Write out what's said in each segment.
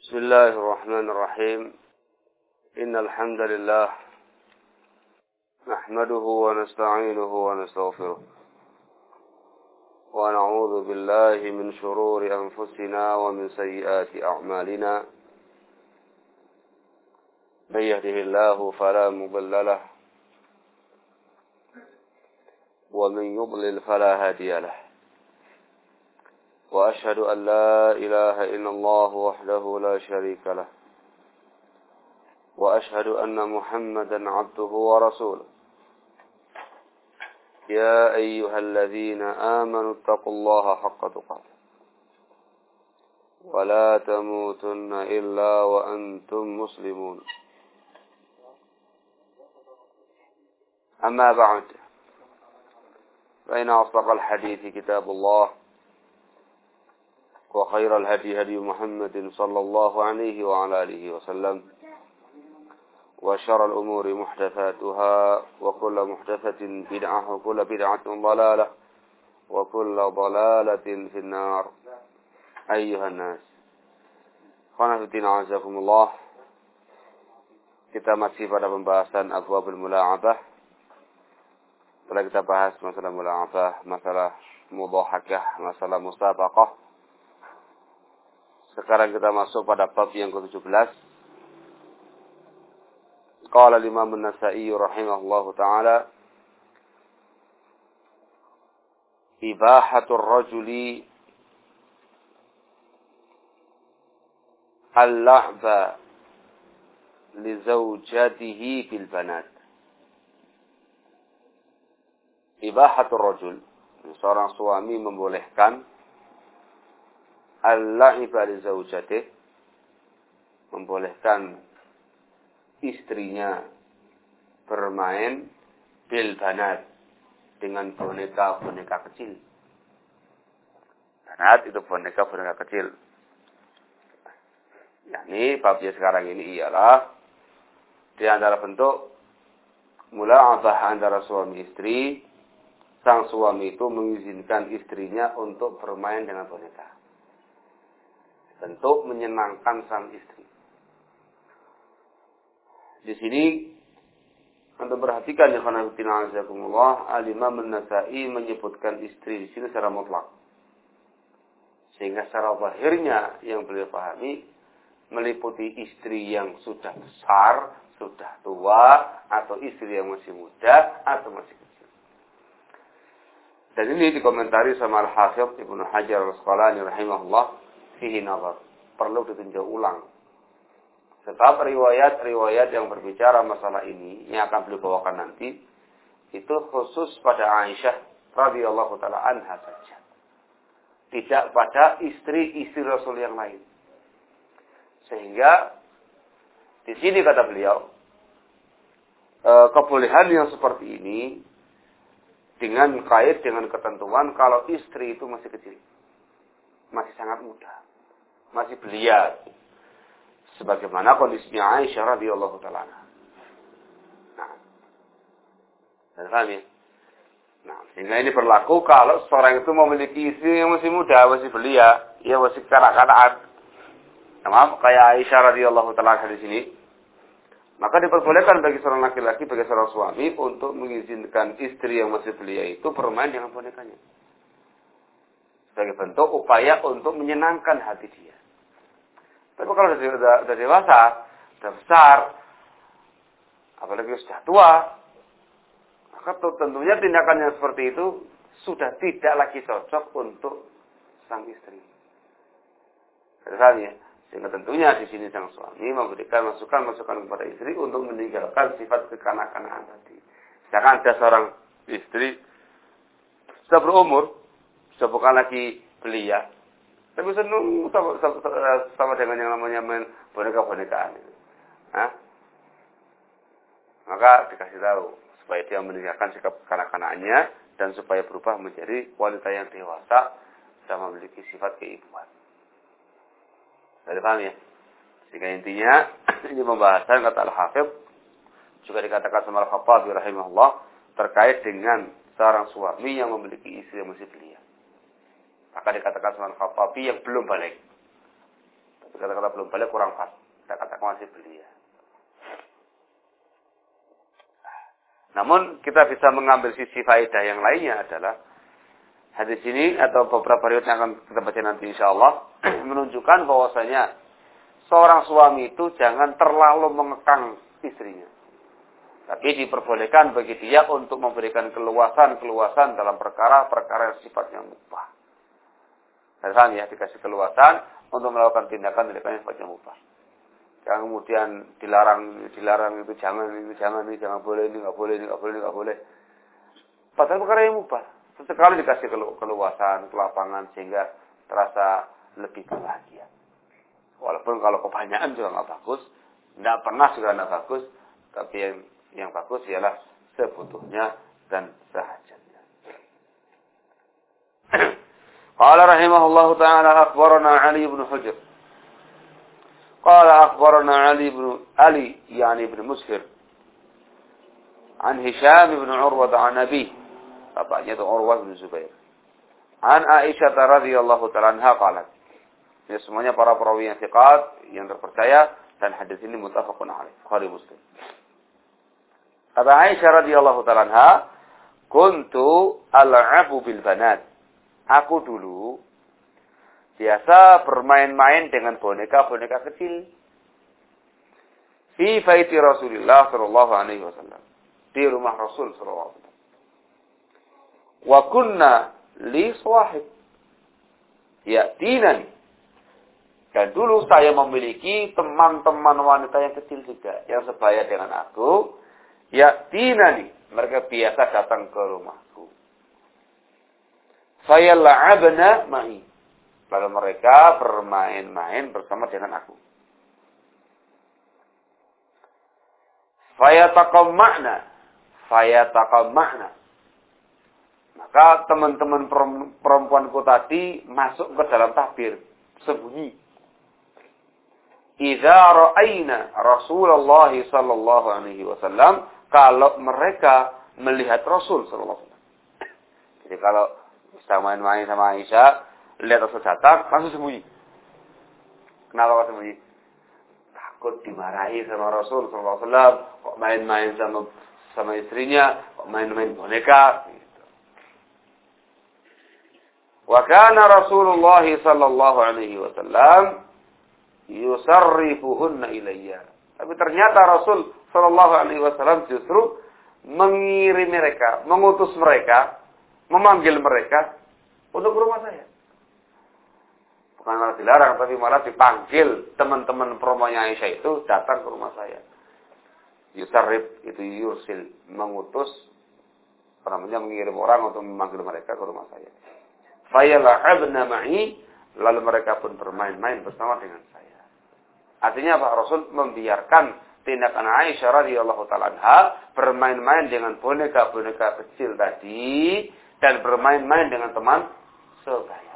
بسم الله الرحمن الرحيم إن الحمد لله نحمده ونستعينه ونستغفره ونعوذ بالله من شرور أنفسنا ومن سيئات أعمالنا من يهده الله فلا مضل له ومن يضلل فلا هادي له وأشهد أن لا إله إلا الله وحده لا شريك له وأشهد أن محمدا عبده ورسوله يا أيها الذين آمنوا اتقوا الله حق تقاته ولا تموتن إلا وأنتم مسلمون أما بعد فإن أصدق الحديث كتاب الله وخير الهدي هدي محمد صلى الله عليه وعلى آله وسلم وشر الأمور محدثاتها وكل محدثة بدعة وكل بدعة ضلالة وكل ضلالة في النار أيها الناس khonafidin azakumullah. Kita masih pada pembahasan abwabul mula'abah. Setelah kita bahas masalah mula'abah, masalah mudhahakah, masalah musabaqah, sekarang kita masuk pada bab yang ke-17. Qala al-Imam an-Nasa'i rahimahullahu ta'ala, ibahatur rajuli al-la'ba li zawjatihi bil banat. Ibahatur rajul, seorang suami membolehkan al-la'iba li zawjatih, membolehkan istrinya bermain bil banat, dengan boneka-boneka kecil. Banat itu boneka-boneka kecil. Yakni babnya sekarang ini ialah di antara bentuk mula'abah antara suami istri. Sang suami itu mengizinkan istrinya untuk bermain dengan boneka, bentuk menyenangkan sang istri. Di sini untuk perhatikan ya khonafidin azakumullah, al-Imam an-Nasa'i menyebutkan istri di sini secara mutlak, sehingga secara zahirnya yang beliau pahami meliputi istri yang sudah besar, sudah tua, atau istri yang masih muda atau masih kecil. Dan ini dikomentari sama Al-Hafidz Ibnu Hajar Al-Asqalani rahimahullah, fihi nazar, perlu ditinjau ulang. Sebab riwayat-riwayat yang berbicara masalah ini yang akan beliau bawakan nanti itu khusus pada Aisyah radhiyallahu taala anha saja, tidak pada istri-istri Rasul yang lain. Sehingga di sini kata beliau, kebolehan yang seperti ini dengan kait dengan ketentuan kalau istri itu masih kecil, masih sangat muda, masih belia, sebagaimana kondisinya Aisyah radhiyallahu taala. Nah, paham ya? Nah, sehingga ini berlaku kalau seorang itu memiliki istri yang masih muda, masih belia, ya masih kanak-kanakan. Nah, kayak Aisyah radhiyallahu taala di sini, maka diperbolehkan bagi seorang laki-laki, bagi seorang suami untuk mengizinkan istri yang masih belia itu bermain dengan bonekanya, sebagai bentuk upaya untuk menyenangkan hati dia. Tapi kalau sudah dewasa, sudah besar, apalagi sudah tua, maka tentunya tindakan yang seperti itu sudah tidak lagi cocok untuk sang istri. Misalnya, sehingga tentunya di sini sang suami memberikan masukan-masukan kepada istri untuk meninggalkan sifat kekanak-kanakan tadi. Sedangkan ada seorang istri sudah berumur, sudah bukan lagi belia, tapi senang sama dengan yang namanya main boneka-bonekaan itu. Maka dikasih tahu supaya dia meninggalkan sikap kanak-kanaknya dan supaya berubah menjadi wanita yang dewasa dan memiliki sifat keibuan. Sudah paham ya? Sehingga intinya ini pembahasan kata Al-Hafidz juga dikatakan sama Al-Khattabi rahimahullah terkait dengan seorang suami yang memiliki istri yang masih belia. Maka dikatakan sama Al-Khattabi yang belum balik. Kata-kata belum balik kurang pas. Kita katakan masih belia. Namun kita bisa mengambil sisi faedah yang lainnya adalah hadis ini atau beberapa riwayat yang akan kita baca nanti insyaallah menunjukkan bahwasanya seorang suami itu jangan terlalu mengekang istrinya. Tapi diperbolehkan bagi dia untuk memberikan keluasan dalam perkara-perkara yang sifatnya mubah. Misalnya dikasih keluasan untuk melakukan tindakan yang sifatnya mubah. Jangan kemudian dilarang itu jangan boleh, ini nggak boleh. Padahal perkara yang mubah. Sesekali dikasih keluasan, kelapangan sehingga terasa lebih bahagia. Walaupun kalau kebanyakan juga nggak bagus, nggak pernah juga nggak bagus, tapi yang bagus ialah sebutuhnya dan sehajatnya. Qala rahimahullahu ta'ala akhbarana Ali bin Hujr. Qala akhbarana Ali yani ibn Mushir. An Hisham bin Urwah an Nabi. Bapaknya itu Urwah bin Zubair. An Aisyah radhiyallahu ta'ala anha qalat. Ya, semuanya para perawi yang thiqat, yang terpercaya, dan hadis ini muttafaqun alaih. Bukhari Muslim. Kata Aisyah radhiyallahu ta'ala anha, kuntu al'abu bil banat. Aku dulu biasa bermain-main dengan boneka-boneka kecil. Fi baiti Rasulullah sallallahu alaihi wasallam. Di rumah Rasul sallallahu alaihi wasallam. Wa kunna li sahib. Ya'tinani. Dan dulu saya memiliki teman-teman wanita yang kecil juga. Yang sebaya dengan aku. Ya'tinani. Mereka biasa datang ke rumahku. Fayal'abna ma'i. Lalu mereka bermain-main bersama dengan aku. Fayataqamma'na. Maka teman-teman perempuanku tadi masuk ke dalam tabir. Sembunyi. Idza ra'ayna Rasulullah sallallahu alaihi wasallam. Kalau mereka melihat Rasul sallallahu alaihi wasallam. Jadi kalau bisa main-main sama Aisyah, lihat Rasul datang, langsung sembunyi. Kenapa kok sembunyi? Takut dimarahi sama Rasul sallallahu alaihi wasallam, kok main-main sama istrinya, kok main-main boneka gitu. Wa kana Rasulullah sallallahu alaihi wasallam yusarrifuhunna ilayya. Tapi ternyata Rasul sallallahu alaihi wasallam justru mengirim mereka, mengutus mereka, memanggil mereka untuk ke rumah saya. Bukan malah dilarang, tapi malah dipanggil teman-teman promonya Aisyah itu datang ke rumah saya. Yusarrif itu yursil, mengutus, mengirim orang untuk memanggil mereka ke rumah saya. Fayal'abna ma'i, lalu mereka pun bermain-main bersama dengan saya. Artinya Pak Rasul membiarkan tindakan Aisyah radhiyallahu ta'ala anha bermain-main dengan boneka-boneka kecil tadi dan bermain-main dengan teman sebayanya.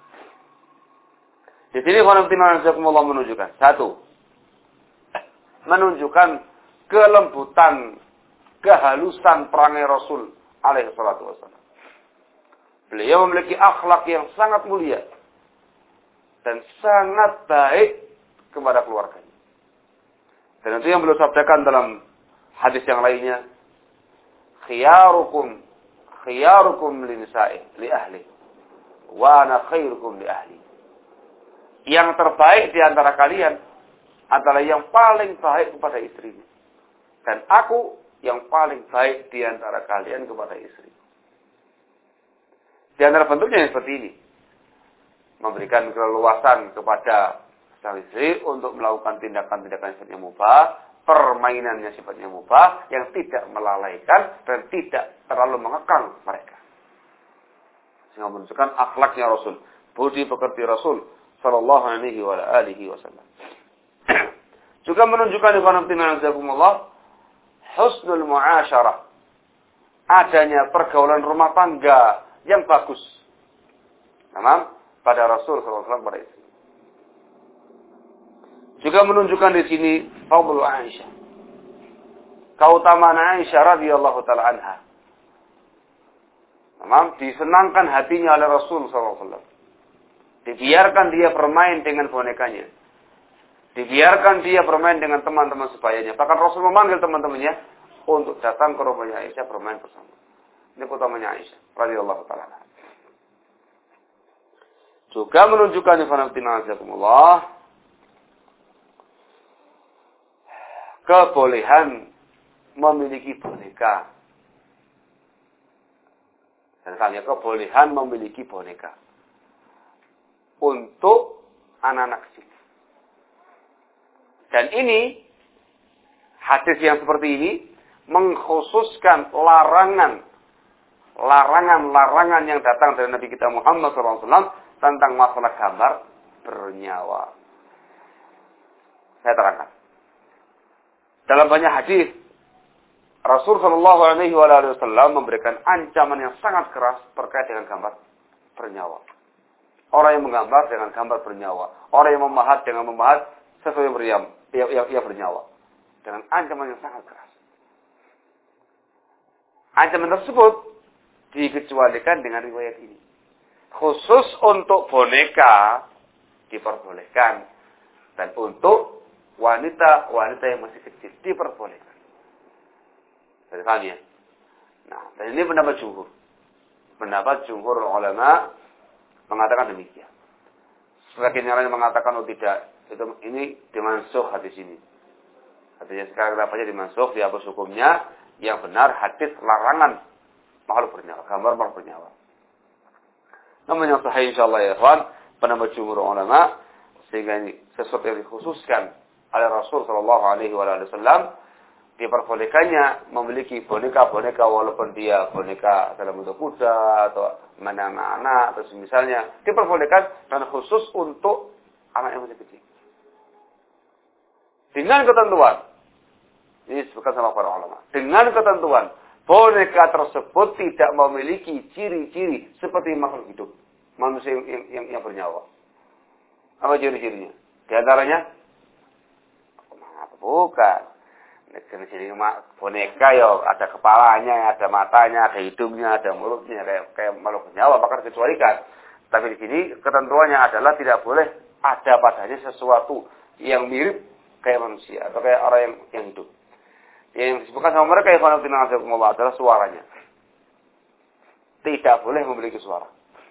Di sini Allah menunjukkan satu, menunjukkan kelembutan, kehalusan perangai Rasul alaihi salatu wasallam. Beliau memiliki akhlak yang sangat mulia dan sangat baik kepada keluarganya. Dan itu yang beliau sabdakan dalam hadis yang lainnya, khiyarukum li nisa'i li ahli wa ana khairukum li ahli. Yang terbaik di antara kalian adalah yang paling baik kepada istrinya. Dan aku yang paling baik di antara kalian kepada istri. Di antara bentuknya yang seperti ini. Memberikan keleluasan kepada sang istri untuk melakukan tindakan-tindakan yang sifatnya mubah, permainan yang sifatnya mubah, yang tidak melalaikan dan tidak terlalu mengekang mereka. Sehingga menunjukkan akhlaknya Rasul, budi pekerti Rasul sallallahu alaihi wa alihi wasallam. Juga menunjukkan husnul muasyarah, adanya pergaulan rumah tangga yang bagus. Pada Rasul sallallahu alaihi wasallam pada istri. Juga menunjukkan di sini fadlu Aisyah. Keutamaan Aisyah radhiyallahu taala anha. Disenangkan hatinya oleh Rasul sallallahu alaihi wasallam. Dibiarkan dia bermain dengan bonekanya. Dibiarkan dia bermain dengan teman-teman sebayanya. Bahkan Rasul memanggil teman-temannya untuk datang ke rumahnya Aisyah bermain bersama. Ini utamanya Aisyah radhiyallahu taala. Juga menunjukkan kebolehan memiliki boneka. Dan kebolehan memiliki boneka untuk anak-anak kecil. Dan ini, hadis yang seperti ini, mengkhususkan larangan yang datang dari Nabi kita Muhammad SAW tentang masalah gambar bernyawa. Saya terangkan. Dalam banyak hadis, Rasul Shallallahu Alaihi Wasallam memberikan ancaman yang sangat keras terkait dengan gambar bernyawa. Orang yang menggambar dengan gambar bernyawa, orang yang memahat dengan memahat sesuatu yang bernyawa, dengan ancaman yang sangat keras. Ancaman tersebut dikecualikan dengan riwayat ini. Khusus untuk boneka diperbolehkan, dan untuk wanita yang masih kecil diperbolehkan. Paham ya? Nah, dan ini pendapat jumhur. Pendapat jumhur ulama mengatakan demikian. Sebagian yang lain mengatakan oh tidak, ini dimansukh hadis ini. Hadisnya sekarang dapatnya dimansukh, dihapus hukumnya. Yang benar hadis larangan makhluk bernyawa, gambar makhluk bernyawa. Namun yang sahih insyaallah ya ikhwan, pendapat jumhur ulama, sehingga ini sesuatu yang dikhususkan oleh Rasul sallallahu alaihi wasallam, diperbolehkannya memiliki boneka-boneka walaupun dia boneka dalam bentuk kuda atau anak-anak atau semisalnya, diperbolehkan dan khusus untuk anak yang masih kecil. Dengan ketentuan, ini disebutkan sama para ulama, dengan ketentuan boneka tersebut tidak memiliki ciri-ciri seperti makhluk hidup, manusia yang bernyawa. Apa ciri-cirinya? Di antaranya, bukan. Ciri-ciri boneka ya ada kepalanya, ada matanya, ada hidungnya, ada mulutnya, kayak makhluk bernyawa, maka dikecualikan. Tapi di sini ketentuannya adalah tidak boleh ada padanya sesuatu yang mirip kayak manusia atau kayak orang yang hidup. Yang disebutkan sama mereka adalah suaranya. Tidak boleh memiliki suara.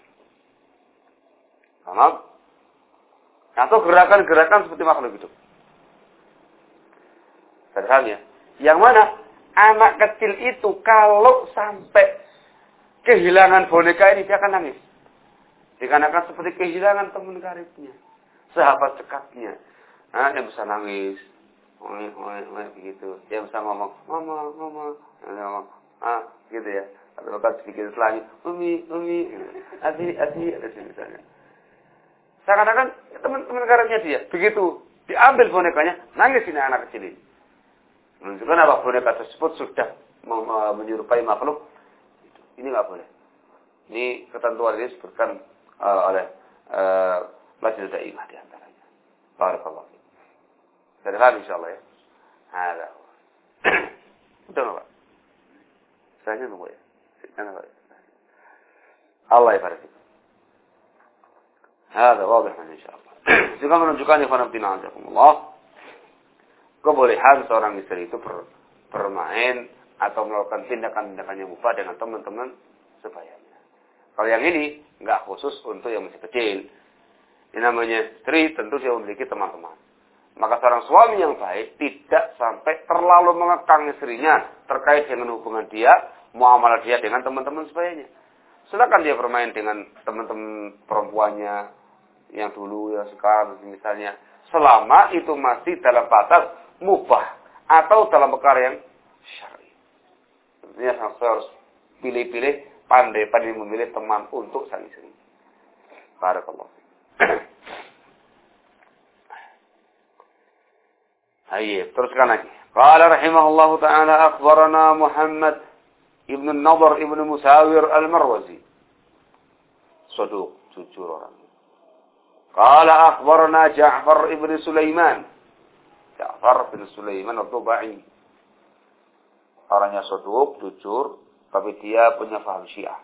Paham? Atau gerakan-gerakan seperti makhluk hidup. Sederhananya. Yang mana anak kecil itu kalau sampai kehilangan boneka ini dia akan nangis. Dikarenakan seperti kehilangan teman karibnya, sahabat dekatnya. Nah, dia bisa nangis. Begitu. Dia bisa ngomong, mama, gitu ya. Atau bahkan sedikit setelahnya, umi, adi, misalnya. Seakan-akan teman-teman karibnya dia. Begitu diambil bonekanya, nangis ini anak kecil ini. Menunjukkan apa boneka tersebut sudah menyerupai makhluk. Ini nggak boleh. Ini ketentuan ini disebutkan oleh Majelis Daimah di antaranya. Barakallahu. Dari hal insyaallah ya. Ada. Betul Pak. Saya nunggu ya. Allah yabarik. Ada wadah insyaallah. Juga menunjukkan ikhwan fillah azakumullah, kebolehan seorang istri itu bermain atau melakukan tindakan-tindakan yang mubah dengan teman-teman sebayanya. Kalau yang ini nggak khusus untuk yang masih kecil. Ini namanya istri, tentu dia memiliki teman-teman. Maka seorang suami yang baik tidak sampai terlalu mengekang istrinya terkait dengan hubungan dia, muamalah dia dengan teman-teman sebayanya. Silakan dia bermain dengan teman-teman perempuannya yang dulu, yang sekarang misalnya, selama itu masih dalam batas mubah atau dalam perkara yang syar'i. Tentunya harus pilih-pilih, pandai-pandai memilih teman untuk sang istri. Barakallahu. Ayo, teruskan lagi. Qala rahimahullahu ta'ala akhbarana Muhammad ibn Nadhr ibn Musawir al-Marwazi. Saduq, jujur orang. Qala akhbarana Ja'far ibn Sulaiman. Ja'far bin Sulaiman al-Tubai. Orangnya saduq, jujur, tapi dia punya paham Syiah.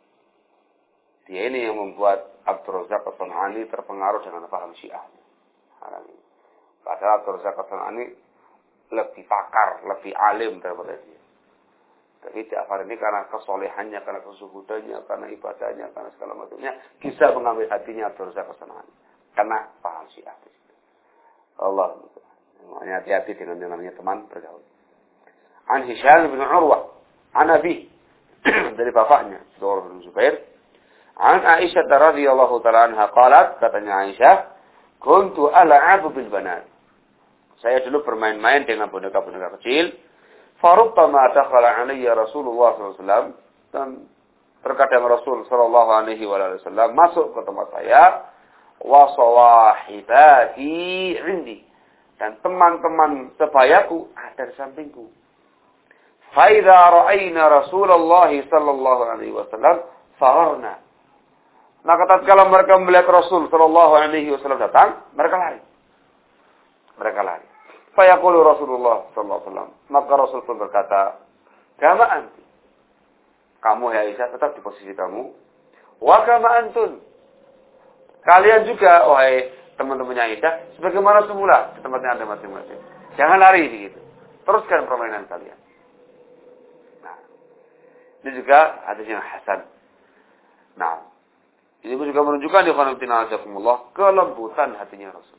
Dia ini yang membuat Abdul Razak As-San'ani terpengaruh dengan paham Syiah. Padahal Abu Razak As-San'ani lebih pakar, lebih alim daripada dia. Tapi Ja'far ini karena kesolehannya, karena kesubudannya, karena ibadahnya, karena segala macamnya, bisa mengambil hatinya Abu Razak As-San'ani. Karena paham Syiah. Allah. Makanya hati-hati dengan yang namanya teman bergaul. An Hisham bin Urwah, an Abi, dari bapaknya, Urwah bin Zubair. An Aisyah radhiyallahu ta'ala anha qalat, katanya Aisyah, kuntu al'abu bil banat. Saya dulu bermain-main dengan boneka-boneka kecil. Farubbama dakhala alayya Rasulullah SAW, dan terkadang Rasul sallallahu alaihi wasallam masuk ke tempat saya, wa sawahibati indi, dan teman-teman sebayaku ada di sampingku. Fa idza ra'ayna Rasulullah sallallahu alaihi wasallam fararna. Maka tatkala mereka melihat Rasul sallallahu alaihi wasallam datang, mereka lari. Fa yaqulu Rasulullah sallallahu alaihi wasallam, maka Rasul pun berkata, "Kama anti." Kamu ya Aisyah tetap di posisi kamu. Wa kama antun. Kalian juga wahai teman-temannya Aisyah sebagaimana semula di tempatnya Anda masing-masing. Jangan lari begitu. Teruskan permainan kalian. Nah, ini juga hadis yang hasan. Nah, ini juga menunjukkan di khonaftina azakumullah kelembutan hatinya Rasul.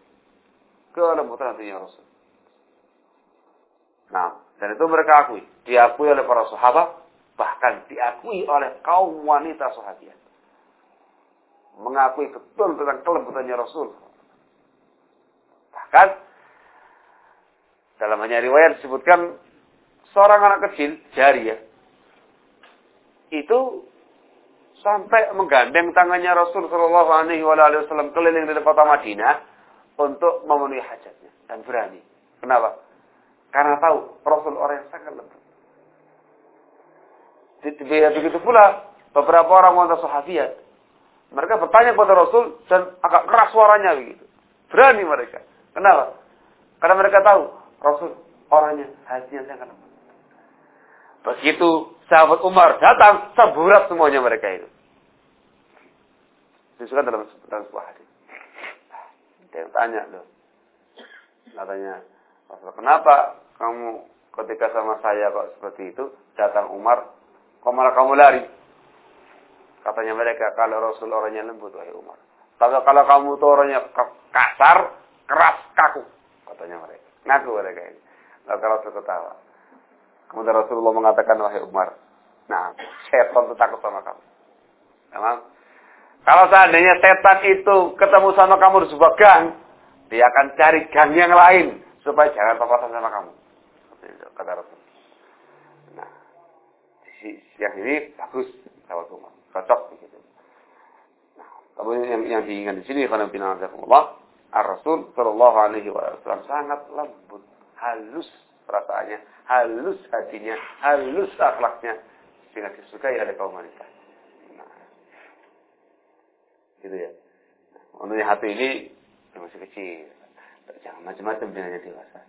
Nah, dan itu mereka akui. Diakui oleh para sahabat, bahkan diakui oleh kaum wanita sahabiat. Mengakui betul tentang kelembutannya Rasul. Bahkan, dalam banyak riwayat disebutkan, seorang anak kecil, Jariyah, itu sampai menggandeng tangannya Rasul Shallallahu Alaihi Wasallam keliling di kota Madinah untuk memenuhi hajatnya, dan berani. Kenapa? Karena tahu Rasul orang yang sangat lembut. Begitu pula beberapa orang wanita sahabiat, mereka bertanya kepada Rasul dan agak keras suaranya begitu. Berani mereka. Kenapa? Karena mereka tahu Rasul orangnya hatinya sangat lembut. Begitu sahabat Umar datang, semburat semuanya mereka itu. Disebutkan dalam sebuah hadis. Dia tanya loh, katanya, Rasul, kenapa kamu ketika sama saya kok seperti itu, datang Umar, kok malah kamu lari? Katanya mereka, kalau Rasul orangnya lembut, wahai Umar. Tapi kalau kamu tuh orangnya kasar, keras, kaku, katanya mereka. Ngaku mereka ini. Lalu Rasul ketawa. Kemudian Rasulullah mengatakan, wahai Umar, nah, setan itu takut sama kamu. Memang, kalau seandainya setan itu ketemu sama kamu di sebuah gang, dia akan cari gang yang lain supaya jangan papasan sama kamu. Kata Rasul. Nah, yang ini bagus, sahabat Umar, cocok begitu. Nah, tapi yang diingat di sini, karena bina'azakumullah, Ar-Rasul Sallallahu Alaihi Wasallam sangat lembut, halus perasaannya, halus hatinya, halus akhlaknya, sehingga disukai oleh kaum wanita. Gitu ya. Untuk hati ini masih kecil. Jangan macam-macam dengan yang dewasa.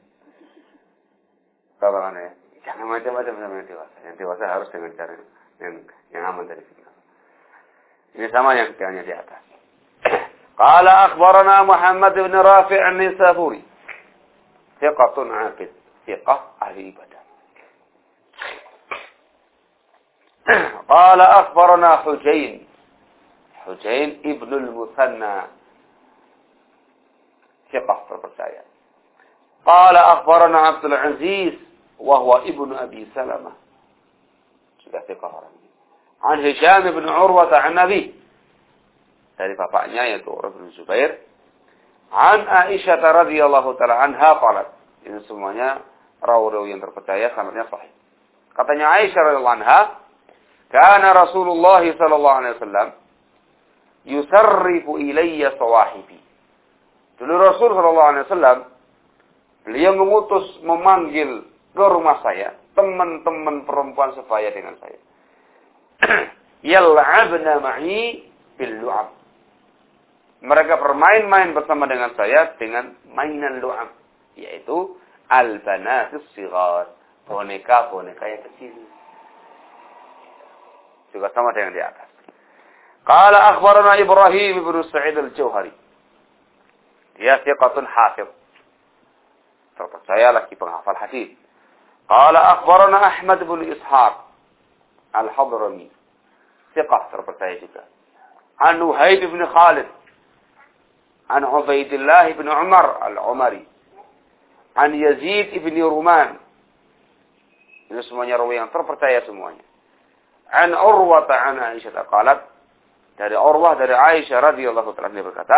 Kalau ya, jangan macam-macam dengan yang dewasa. Yang dewasa harus dengan cara yang aman dari fitnah. Ini sama yang ketiaknya di atas. Qala akhbarana Muhammad bin Rafi' an-Nisaburi. Thiqatun 'abid. Thiqah ahli ibadah. Qala akhbarana Hujain ibn al-Musanna, thiqah terpercaya. Qala akhbarana Abdul Aziz wa huwa ibnu Abi Salamah, sudah thiqah orang ini. An Hisham bin Urwah an Nabi, dari bapaknya yaitu Urwah bin Zubair. An Aisyah radhiyallahu taala anha qalat, ini semuanya rawi-rawi yang terpercaya, sanadnya sahih. Katanya Aisyah radhiyallahu anha, kana Rasulullah sallallahu alaihi wasallam yusarrifu ilayya sawahibi. Dulu Rasul sallallahu alaihi wasallam beliau memanggil ke rumah saya teman-teman perempuan sebaya dengan saya. Yal'abna ma'i bil lu'ab. Mereka bermain-main bersama dengan saya dengan mainan lu'ab, yaitu al-banatus shighar, boneka-boneka yang kecil. Juga sama dengan di atas. Qala akhbarana Ibrahim ibn Sa'id al-Jauhari. Dia thiqatun hafidh. Terpercaya lagi penghafal hadis. Qala akhbarana Ahmad bin Ishaq Al-Hadrami. Thiqah terpercaya juga. An Uhayd bin Khalid. An Ubaidillah bin Umar Al-Umari. An Yazid bin Ruman. Ini semuanya rawi yang terpercaya semuanya. An Urwah an Aisyah qalat. Dari Urwah dari Aisyah radhiyallahu ta'ala anha berkata,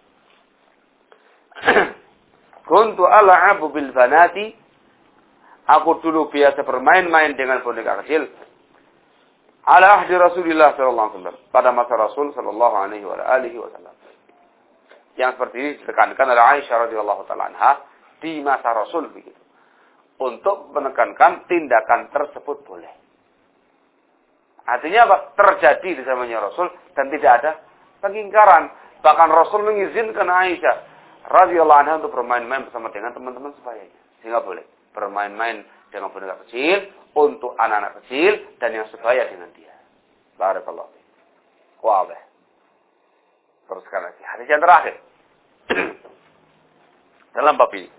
kuntu al'abu bil banati. Aku dulu biasa bermain-main dengan boneka kecil. Ala ahdi Rasulullah sallallahu alaihi wasallam. Pada masa Rasul sallallahu alaihi wasallam. Yang seperti ini ditekankan oleh Aisyah radhiyallahu ta'ala anha di masa Rasul begitu. Untuk menekankan tindakan tersebut boleh. Artinya apa? Terjadi di zamannya Rasul dan tidak ada pengingkaran. Bahkan Rasul mengizinkan Aisyah radhiyallahu anha untuk bermain-main bersama dengan teman-teman sebayanya. Sehingga boleh bermain-main dengan boneka kecil untuk anak-anak kecil dan yang sebaya dengan dia. Barakallahu fiik. Wadah. Teruskan lagi. Hadis yang terakhir. Dalam bab ini.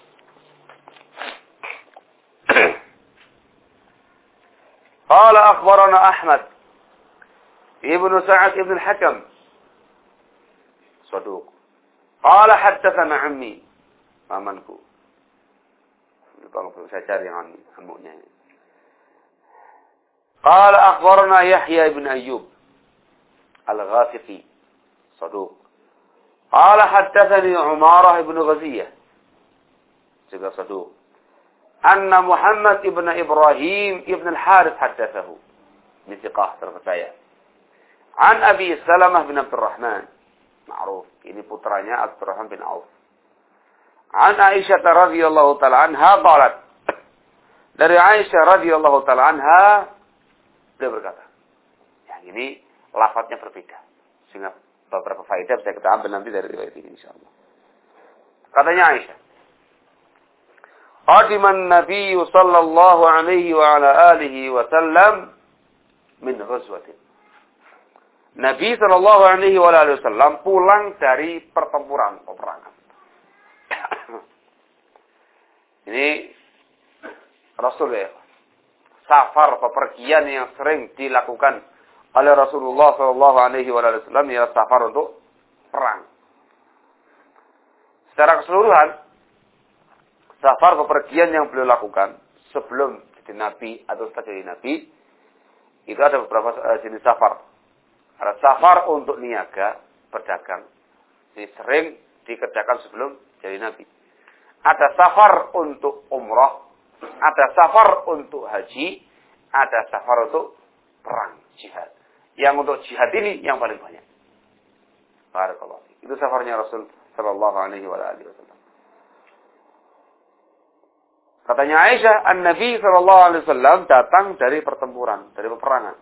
قال أخبرنا أحمد ابن سعد ابن الحكم صدوق قال حدثنا عمي pamanku. Saya cari yang amuknya. قال أخبرنا يحيى بن أيوب الغافقي صدوق قال حدثني عمارة بن غزية juga صدوق أن محمد ابن إبراهيم ابن الحارث حدثه بثقة terpercaya عن أبي سلمة بن عبد الرحمن معروف ini putranya Abdurrahman bin Auf عن عائشة رضي الله تعالى عنها قالت dari Aisyah radhiyallahu taala anha dia berkata yang ini lafadznya berbeda sehingga beberapa faedah bisa kita ambil nanti dari riwayat ini insyaallah. Katanya Aisyah qadiman Nabi sallallahu alaihi wa ala alihi wa sallam min ghazwatin. Nabi sallallahu alaihi wa alihi wasallam pulang dari peperangan. Ini Rasul ya. Safar pepergian yang sering dilakukan oleh Rasulullah sallallahu alaihi wa alihi wasallam ya safar untuk perang. Secara keseluruhan safar pepergian yang beliau lakukan sebelum jadi nabi atau setelah jadi nabi itu ada beberapa jenis safar. Ada safar untuk niaga, berdagang. Ini sering dikerjakan sebelum jadi nabi. Ada safar untuk umrah, ada safar untuk haji, ada safar untuk perang, jihad. Yang untuk jihad ini yang paling banyak. Barakallahu. Itu safarnya Rasul sallallahu alaihi wasallam. Katanya Aisyah, An-Nabi sallallahu alaihi wasallam datang dari pertempuran, dari peperangan.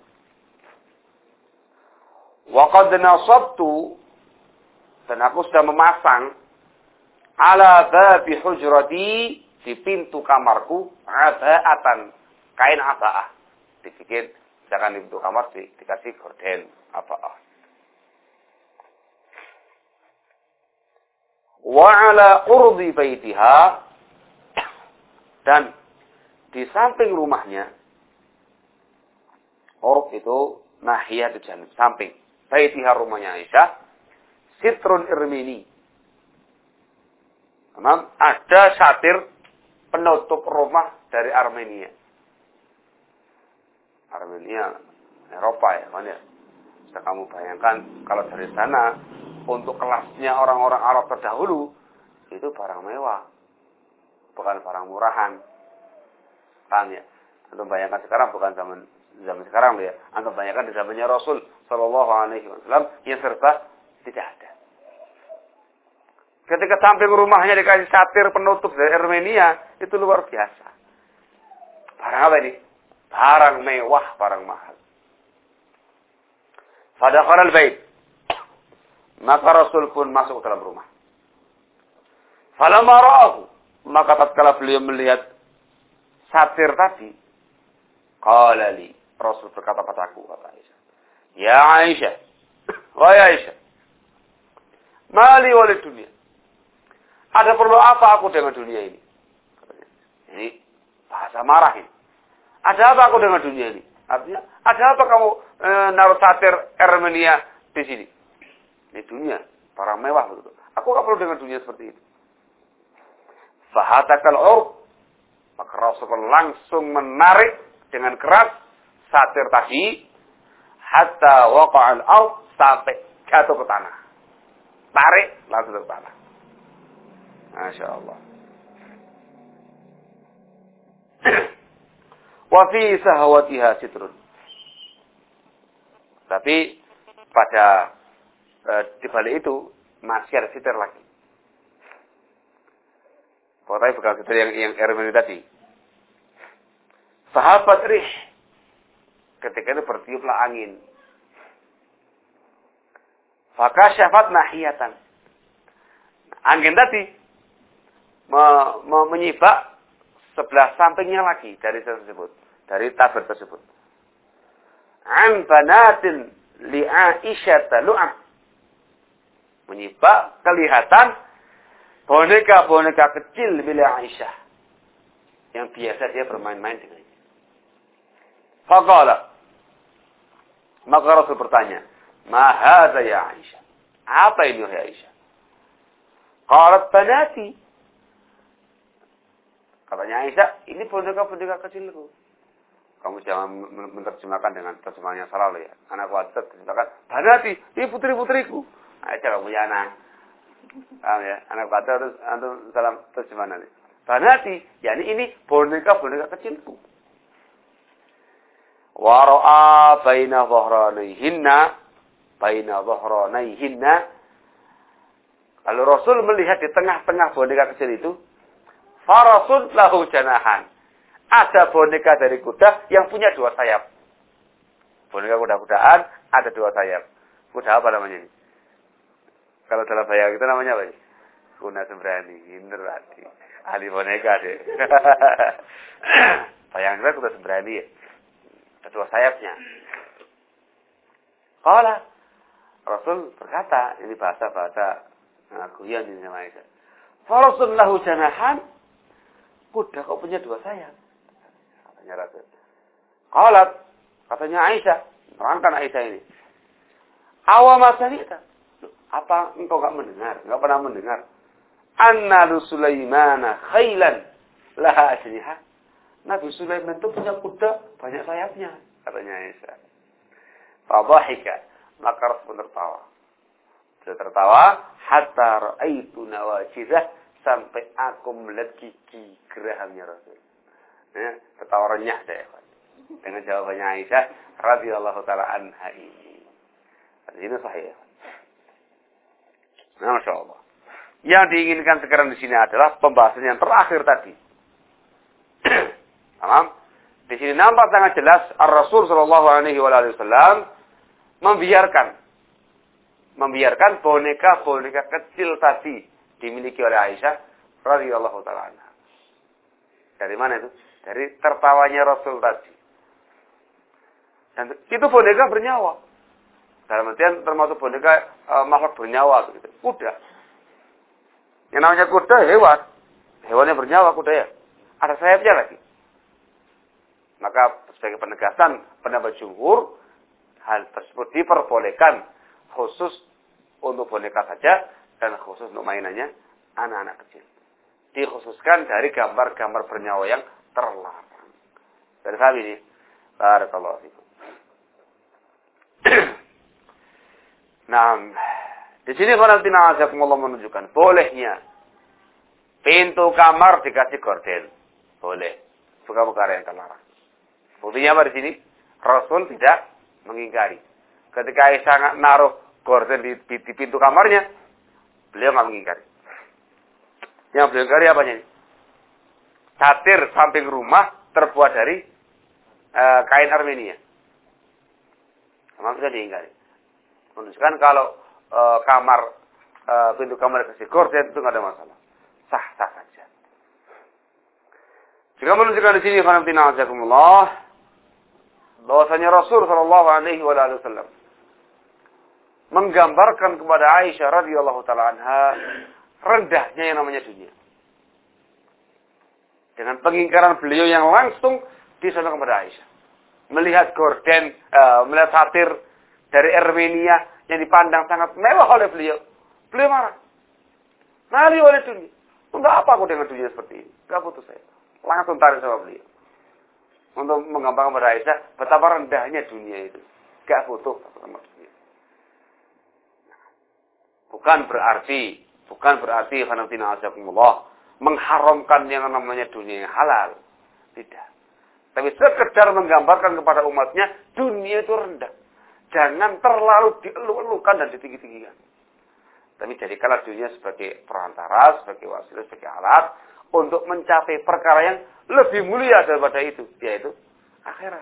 Wa qad nasabtu dan aku sudah memasang ala babi hujrati di pintu kamarku aba'atan kain aba'ah. Dibikin jangan di pintu kamar dikasih gorden aba'ah. Wa ala urdi baitiha dan di samping rumahnya, urd itu nahiyah di janib, samping. Baitiha rumahnya Aisyah, sitrun irmini. Ada satir penutup rumah dari Armenia. Armenia, Eropa ya, kan ya. Bisa kamu bayangkan kalau dari sana untuk kelasnya orang-orang Arab terdahulu itu barang mewah. Bukan barang murahan. Paham ya? Antum bayangkan sekarang bukan zaman sekarang loh ya. Antum bayangkan di zamannya Rasul sallallahu alaihi wasallam yang serba tidak ada. Ketika samping rumahnya dikasih satir penutup dari Armenia, itu luar biasa. Barang apa ini? Barang mewah, barang mahal. Fadakhala al-bait. Maka Rasul pun masuk ke dalam rumah. Falamma ra'ahu, maka tatkala beliau melihat satir tadi, qala li, Rasul berkata padaku, kata Aisyah, ya Aisyah, wahai Aisyah, mali walid dunia, Ada perlu apa aku dengan dunia ini? Ini bahasa marah ini. Ada apa aku dengan dunia ini? Artinya, ada apa kamu naruh satir Armenia di sini? Ini dunia, barang mewah begitu. Aku gak perlu dengan dunia seperti itu. Fahatakal urb, maka Rasulullah langsung menarik dengan keras satir tadi, hatta waqa'al ard, sampai jatuh ke tanah. Tarik langsung ke tanah. Masya Allah. Wa fi sahawatiha sitrun. Tapi pada di balik itu masih ada sitir lagi. Pokoknya bukan sitir yang Ermeni tadi. Sahabat rih. Ketika itu bertiuplah angin. Fakasyafat nahiyatan. Angin tadi menyibak sebelah sampingnya lagi dari tersebut, dari tabir tersebut. An banatin li Aisyah lu'ab. Menyibak kelihatan boneka-boneka kecil milik Aisyah yang biasa dia bermain-main dengannya. Faqala, maka Rasul bertanya, "Ma hadza ya Aisyah?" Apa ini wahai Aisyah? Qalat banati. Katanya Aisyah, ini boneka-boneka kecilku. Kamu jangan menerjemahkan dengan terjemahan yang salah loh ya. Anak wanita terjemahkan, banati, ini putri-putriku. Aisyah kamu punya anak. Paham ya? Anak wanita harus antum salam terjemahan nanti. Banati, yakni ini boneka-boneka kecilku. Wa ra'a baina dhahranayhinna. Kalau Rasul melihat di tengah-tengah boneka kecil itu, farasun lahu janahan. Ada boneka dari kuda yang punya 2 sayap. Boneka kuda-kudaan ada 2 sayap. Kuda apa namanya ini? Kalau dalam bayang itu namanya apa? Kuda sembrani. Bener berarti. Ahli boneka deh. Bayangnya kuda sembrani ya. Ada 2 sayapnya. Qala, Rasul berkata, ini bahasa-bahasa guyon ini sama Aisyah. Farasun lahu janahan. Kuda kok punya 2 sayap? Katanya Rasul. Qalat, katanya Aisyah, nerangkan Aisyah ini. Awama sami'ta. Apa engkau enggak mendengar? Enggak pernah mendengar. Anna Sulaimana khailan laha ajniha. Nabi Sulaiman itu punya kuda banyak sayapnya, katanya Aisyah. Fadhahika, maka Rasul tertawa. Dia tertawa hatta ra'aitu nawajizah, sampai aku melihat gigi gerahamnya Rasul. Ya, tertawa renyah saya dengan jawabannya Aisyah radhiyallahu taala anha ini. Ini sahih. Nah, Masya Allah. Yang diinginkan sekarang di sini adalah pembahasan yang terakhir tadi. Paham? Di sini nampak sangat jelas Ar-Rasul sallallahu alaihi wasallam membiarkan boneka-boneka kecil tadi dimiliki oleh Aisyah radhiyallahu taala anha. Dari mana itu? Dari tertawanya Rasul tadi. Dan itu boneka bernyawa. Dalam artian termasuk boneka makhluk bernyawa begitu. Kuda. Yang namanya kuda hewan. Hewannya bernyawa kuda ya. Ada sayapnya lagi. Maka sebagai penegasan pendapat jumhur, hal tersebut diperbolehkan khusus untuk boneka saja dan khusus untuk mainannya anak-anak kecil. Dikhususkan dari gambar-gambar bernyawa yang terlarang. Dari sahabat ini, barakallahu fikum. Nah, di sini Qanatina Azakumullah menunjukkan bolehnya pintu kamar dikasih gorden. Boleh. Bukan perkara yang terlarang. Buktinya apa di sini? Rasul tidak mengingkari. Ketika Aisyah naruh gorden di pintu kamarnya, beliau nggak mengingkari. Yang beliau ingkari apanya ini? Satir samping rumah terbuat dari kain Armenia. Memang bisa diingkari. Menunjukkan kalau pintu kamar dikasih gorden itu nggak ada masalah. Sah-sah saja. Juga menunjukkan di sini Qanatina Azakumullah bahwasanya Rasul sallallahu alaihi wasallam menggambarkan kepada Aisyah radhiyallahu taala anha rendahnya yang namanya dunia. Dengan pengingkaran beliau yang langsung disampaikan kepada Aisyah. Melihat gorden, melihat satir dari Armenia yang dipandang sangat mewah oleh beliau. Beliau marah. Mali oleh dunia. Untuk apa aku dengan dunia seperti ini? Gak butuh saya. Langsung tarik sama beliau. Untuk menggambarkan kepada Aisyah betapa rendahnya dunia itu. Gak butuh sama dunia. Bukan berarti mengharamkan yang namanya dunia yang halal. Tidak. Tapi sekedar menggambarkan kepada umatnya, dunia itu rendah. Jangan terlalu dieluk-elukan dan ditinggi-tinggikan. Tapi jadikanlah dunia sebagai perantara, sebagai wasilah, sebagai alat untuk mencapai perkara yang lebih mulia daripada itu, yaitu akhirat.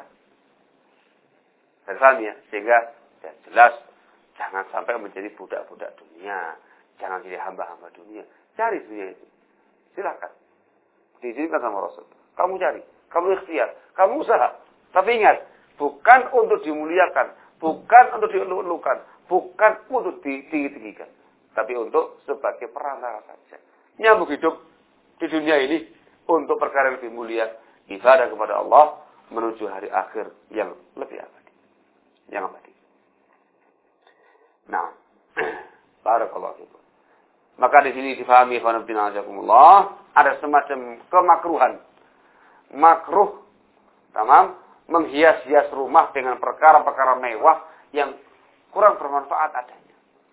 Ya? Sehingga ya jelas jangan sampai menjadi budak-budak dunia. Jangan jadi hamba-hamba dunia. Cari dunia itu. Silakan. Diizinkan sama Rasul. Kamu cari. Kamu ikhtiar. Kamu usaha. Tapi ingat. Bukan untuk dimuliakan. Bukan untuk dieluk-elukan. Bukan untuk ditinggi-tinggikan. Tapi untuk sebagai perantara saja. Nyambung hidup di dunia ini. Untuk perkara yang lebih mulia. Ibadah kepada Allah. Menuju hari akhir yang lebih abadi. Yang abadi. Nah. Barakallahu fikum. Maka di sini difahami ada semacam kemakruhan. Makruh, tamam, menghias-hias rumah dengan perkara-perkara mewah yang kurang bermanfaat adanya.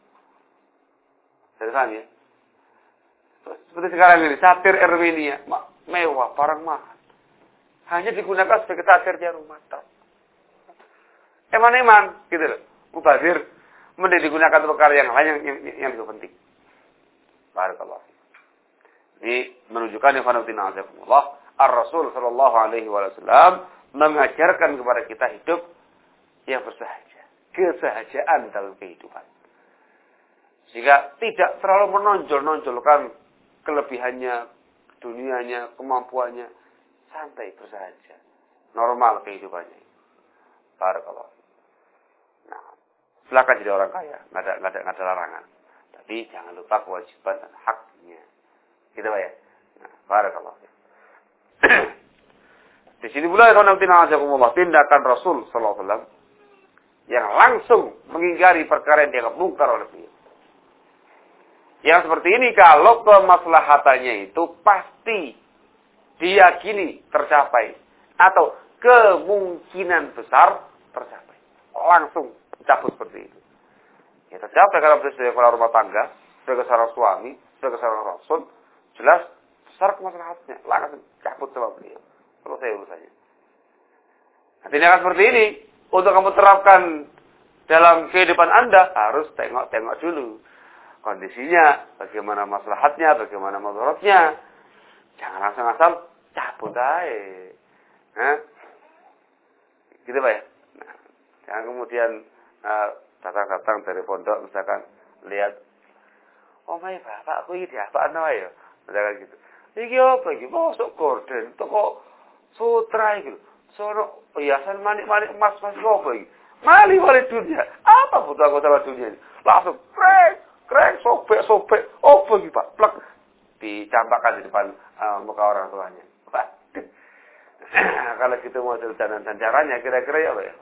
Saya paham ya? Seperti sekarang ini, satir Armenia, mewah, barang mahal. Hanya digunakan sebagai satirnya rumah. Eman-eman, gitu loh. Mubazir, mending digunakan untuk perkara yang lain yang lebih penting. Barakallahu. Ini menunjukkan Ar-Rasul sallallahu alaihi wasallam mengajarkan kepada kita hidup yang bersahaja, kesahajaan dalam kehidupan. Sehingga tidak terlalu menonjol-nonjolkan kelebihannya, dunianya, kemampuannya, santai bersahaja, normal kehidupannya. Barakallahu. Nah, silakan jadi orang kaya, nggak ada larangan. Tapi jangan lupa kewajiban dan haknya. Gitu Pak ya. Nah, barakallahu. Di sini pula tindakan Rasul sallallahu alaihi wasallam yang langsung mengingkari perkara yang dianggap mungkar oleh beliau. Yang seperti ini kalau kemaslahatannya itu pasti diyakini tercapai atau kemungkinan besar tercapai. Langsung cabut seperti itu. Ya tercapai kalau sebagai kepala rumah tangga, sebagai seorang suami, sebagai seorang rasul, jelas besar kemaslahatnya. Langsung cabut sama beliau. Selesai urusannya. Nah, tindakan seperti ini untuk kamu terapkan dalam kehidupan Anda harus tengok-tengok dulu kondisinya, bagaimana maslahatnya, bagaimana mudaratnya. Jangan langsung asal cabut aja. Nah, gitu Pak ya. Nah, jangan kemudian datang-datang dari pondok misalkan lihat, oh my bapak aku ini apa ya, misalkan gitu. Iki apa iki? Masuk gorden, toko sutra iki. Sono hiasan manik-manik emas apa iki? Mali wali dunia. Apa butuh aku sama dunia ini? Langsung krek sobek. Apa iki Pak? Plek dicampakkan di depan muka orang tuanya. Waduh. Kalau gitu model dan caranya kira-kira ya apa ya?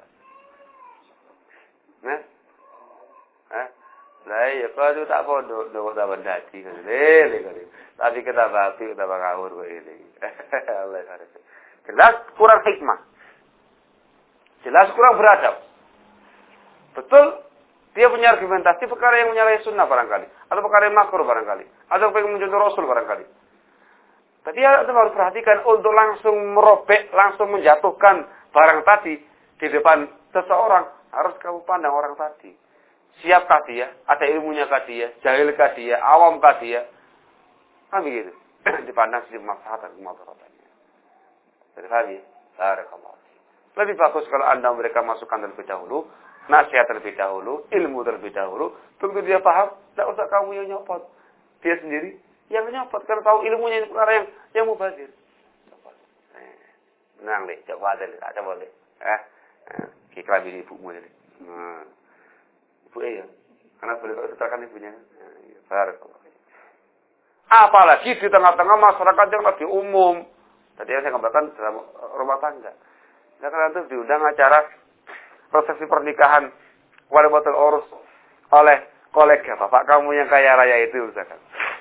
Nah? Lah ya kalau tak pondok ndok tak bendati kan. Tapi kita babi kita ngawur kok ini. Allah ya. Jelas kurang hikmah. Jelas kurang beradab. Betul dia punya argumentasi perkara yang menyalahi sunnah barangkali, atau perkara yang makruh barangkali, atau pengen mencontoh Rasul barangkali. Tapi ya harus perhatikan untuk langsung merobek, langsung menjatuhkan barang tadi di depan seseorang, harus kamu pandang orang tadi. Siapkah dia? Ada ilmunya kah dia? Jahilkah dia? Awamkah dia? Kan begitu. Dipandang sisi maslahat dan kemudaratannya. Jadi tadi, barakallahu. Lebih bagus kalau Anda mereka masukkan terlebih dahulu, nasihat terlebih dahulu, ilmu terlebih dahulu. Begitu dia paham, tidak usah kamu yang nyopot. Dia sendiri yang nyopot karena tahu ilmunya perkara yang mubazir. Menang deh, coba aja deh, tak boleh. Kiklah bini ibumu jadi. Ibu ya, karena boleh kau setelahkan ibunya. Barakallahu. Apalagi di tengah-tengah masyarakat yang lebih umum. Tadi yang saya katakan dalam rumah tangga. Karena itu diundang acara resepsi pernikahan walimatul urus oleh kolega bapak kamu yang kaya raya itu misalkan.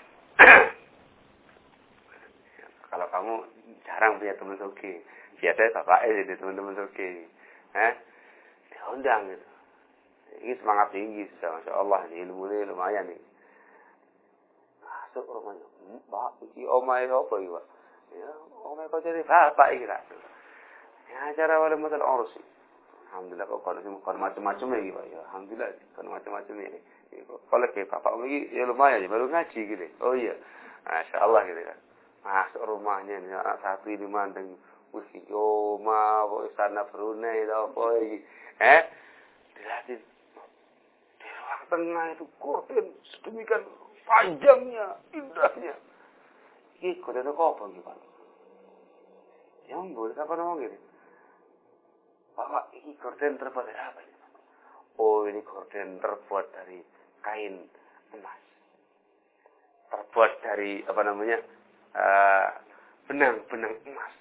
Kalau kamu jarang punya teman soge, biasanya bapaknya jadi teman-teman soge, diundang gitu. Ini semangat tinggi sudah, masya Allah, ini ilmunya lumayan nih. Masuk rumahnya, Pak, ini omai apa ini Pak? Ya, omai kau jadi bapak ini lah. Ya, acara walimatul urus. Alhamdulillah kok kalau macam-macam lagi Pak. Ya, alhamdulillah kalau macam-macam ini. Kalau kayak bapak ini ya lumayan, baru ngaji gitu. Oh iya, masya Allah gitu kan. Masuk rumahnya ini anak satu ini mandeng, wih Yoma, sana Brunei, apa ini, dilihatin di ruang tengah itu korden sedemikian panjangnya, indahnya. Ini korden itu apa gitu Pak? Yang boleh apa ngomong gini? Bapak, ini korden terbuat dari apa ini? Oh, ini korden terbuat dari kain emas. Terbuat dari apa namanya? Benang-benang emas.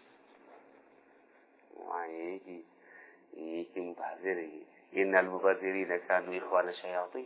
Wah, ini mubazir ini. Innal mubazirina kanu ikhwana syayatin.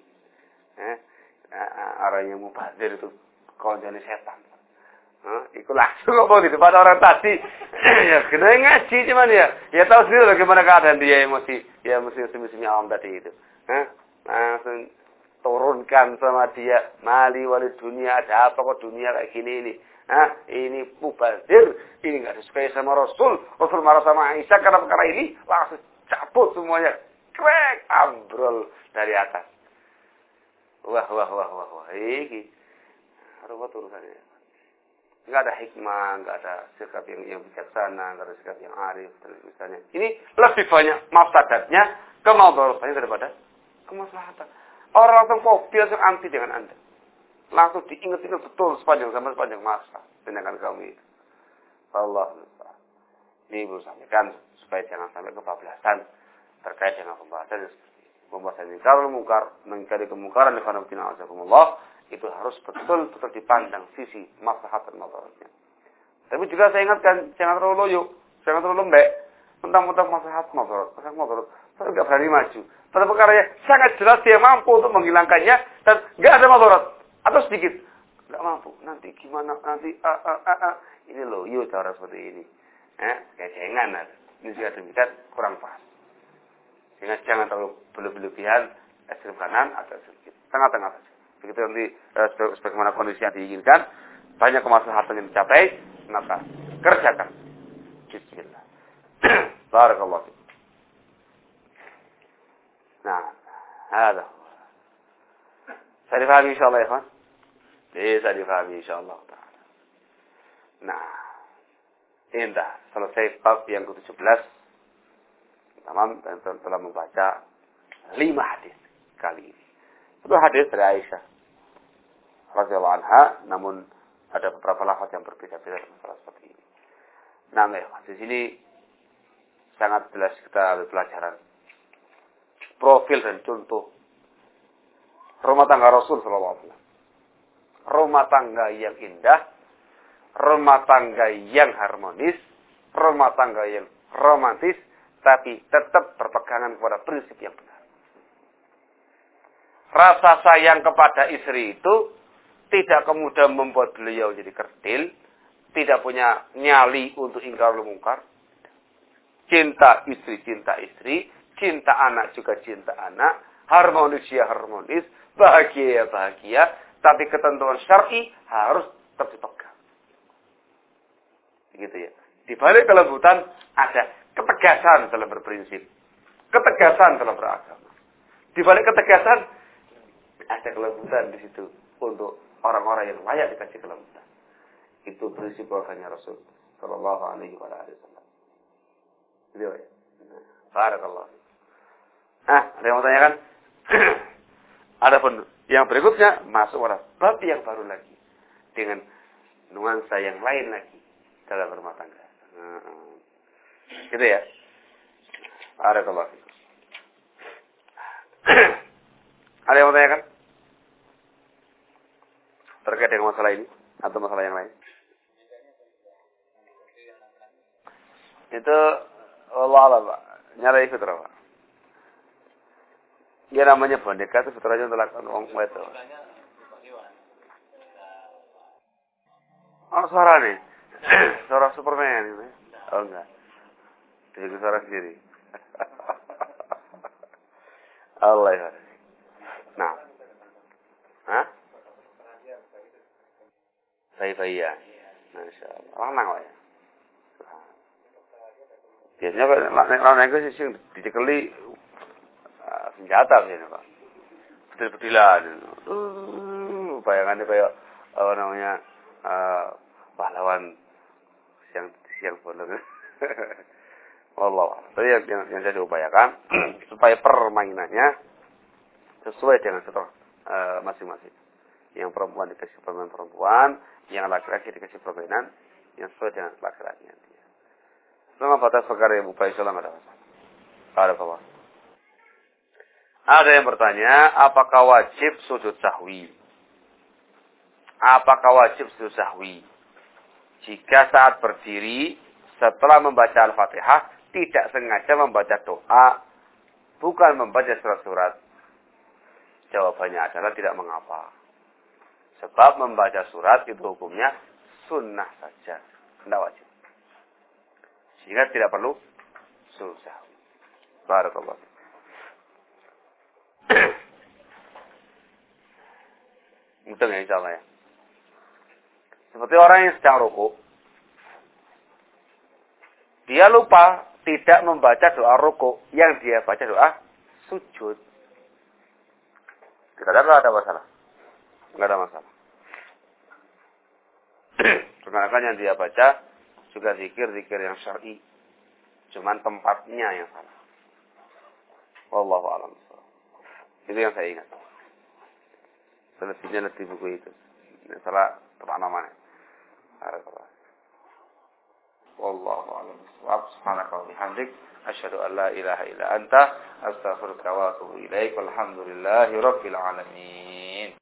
Orang yang mubazir itu kawannya setan. Itu langsung ngomong di depan orang tadi. Ya, kena ngaji cuman ya. Ya tahu sendiri bagaimana keadaan dia emosi. Ya musim-musimnya awam tadi itu. Langsung turunkan sama dia. Mali wali dunia, ada apa kok dunia kayak gini ini. Ini mubazir. Ini gak disukai sama Rasul. Rasul marah sama Aisyah karena perkara ini. Langsung cabut semuanya. Krek, ambrol dari atas. Wah. Ini. Apa urusannya? Nggak ada hikmah, nggak ada sikap yang bijaksana, nggak ada sikap yang arif, dan misalnya. Ini lebih banyak mafsadatnya, kemadaratan daripada kemaslahatan. Orang langsung fobia, langsung anti dengan Anda. Langsung diingat-ingat betul sepanjang masa. Sedangkan kamu itu. Allah. Ini ibu sampaikan, supaya jangan sampai kebablasan terkait dengan pembahasan ini. Kalau mengingkari kemungkaran, Allah, itu harus betul-betul dipandang sisi maslahat dan madaratnya. Tapi juga saya ingatkan, jangan terlalu loyo, jangan terlalu lembek. Tentang maslahat madarat. Saya nggak berani maju. Pada perkaranya sangat jelas dia mampu untuk menghilangkannya dan nggak ada madarat atau sedikit. Nggak mampu. Nanti gimana? Nanti ini loyo cara seperti ini. Jangan. Ini juga demikian kurang pas. Sehingga jangan terlalu berlebihan ekstrem kanan atau sedikit tengah-tengah saja. Begitu nanti sebagaimana kondisi yang diinginkan, banyak kemaslahatan yang dicapai, maka kerjakan. Bismillah. Barakallahu fiik. Nah, ada. Saya difahami insyaallah ya, kawan. Bisa difahami insyaallah taala. Nah, indah. Selesai bab yang ke-17. Tamam, dan telah membaca 5 hadis kali ini. Itu hadis dari Aisyah radhiyallahu anha, namun ada beberapa lafaz yang berbeda-beda masalah seperti ini. Nah, di sini sangat jelas kita ambil pelajaran profil dan contoh rumah tangga Rasul sallallahu alaihi wasallam. Rumah tangga yang indah, rumah tangga yang harmonis, rumah tangga yang romantis, tapi tetap berpegangan kepada prinsip yang benar. Rasa sayang kepada istri itu tidak kemudian membuat beliau jadi kerdil, tidak punya nyali untuk ingkar mungkar. Cinta istri, cinta anak juga cinta anak, harmonis ya harmonis, bahagia ya bahagia, tapi ketentuan syar'i harus tetap dipegang. Begitu ya. Di balik kelembutan ada ketegasan dalam berprinsip, ketegasan dalam beragama. Di balik ketegasan ada kelembutan di situ untuk orang-orang yang layak dikasih kelembutan. Itu prinsip bahwasanya Rasul sallallahu alaihi wasallam. Beliau ya. Barakallah. Ada yang mau tanyakan? Adapun yang berikutnya masuk pada bab yang baru lagi dengan nuansa yang lain lagi dalam rumah tangga. Gitu ya. Barakallah. Ada yang mau tanyakan? Terkait dengan masalah ini. Atau masalah yang lain? Itu Allah Allah Pak. Nyari fitrah Pak. Ya namanya boneka itu fitrahnya untuk lakukan orang itu. Oh suara nih. Suara Superman gitu. Oh enggak. Jadi suara sendiri. Allah ya. Nah. Hah? Bayi-bayi ya. Masya Allah. Lanang lah ya. Biasanya lanang itu sih dicekeli senjata biasanya Pak. Bedil-bedilan. Bayangannya kayak apa namanya pahlawan siang bolong. Allah. Tapi yang saya upayakan supaya permainannya sesuai dengan fitrah masing-masing. Yang perempuan dikasih perempuan, yang laki-laki dikasih permainan yang sesuai dengan laki-lakinya dia. Selama batas perkara yang upaya Islam ada masalah. Ada apa? Ada yang bertanya, apakah wajib sujud sahwi? Apakah wajib sujud sahwi? Jika saat berdiri setelah membaca Al-Fatihah tidak sengaja membaca doa, bukan membaca surat-surat. Jawabannya adalah tidak mengapa. Sebab membaca surat itu hukumnya sunnah saja, tidak wajib. Sehingga tidak perlu sujud sahwi. Barakallahu. Mudah ya insya Allah ya. Seperti orang yang sedang rukuk, dia lupa tidak membaca doa rukuk, yang dia baca doa sujud. Kita ada masalah? Enggak ada masalah. Sebenarnya yang dia baca juga zikir-zikir yang syar'i. Cuman tempatnya yang salah. Wallahu a'lam. Itu yang saya ingat. Selebihnya di buku itu. Ini salah tempat namanya. Wallahu a'lam. Subhanaka wa bihamdik asyhadu an la ilaha illa anta astaghfiruka wa atubu ilaik. Walhamdulillahirabbil alamin.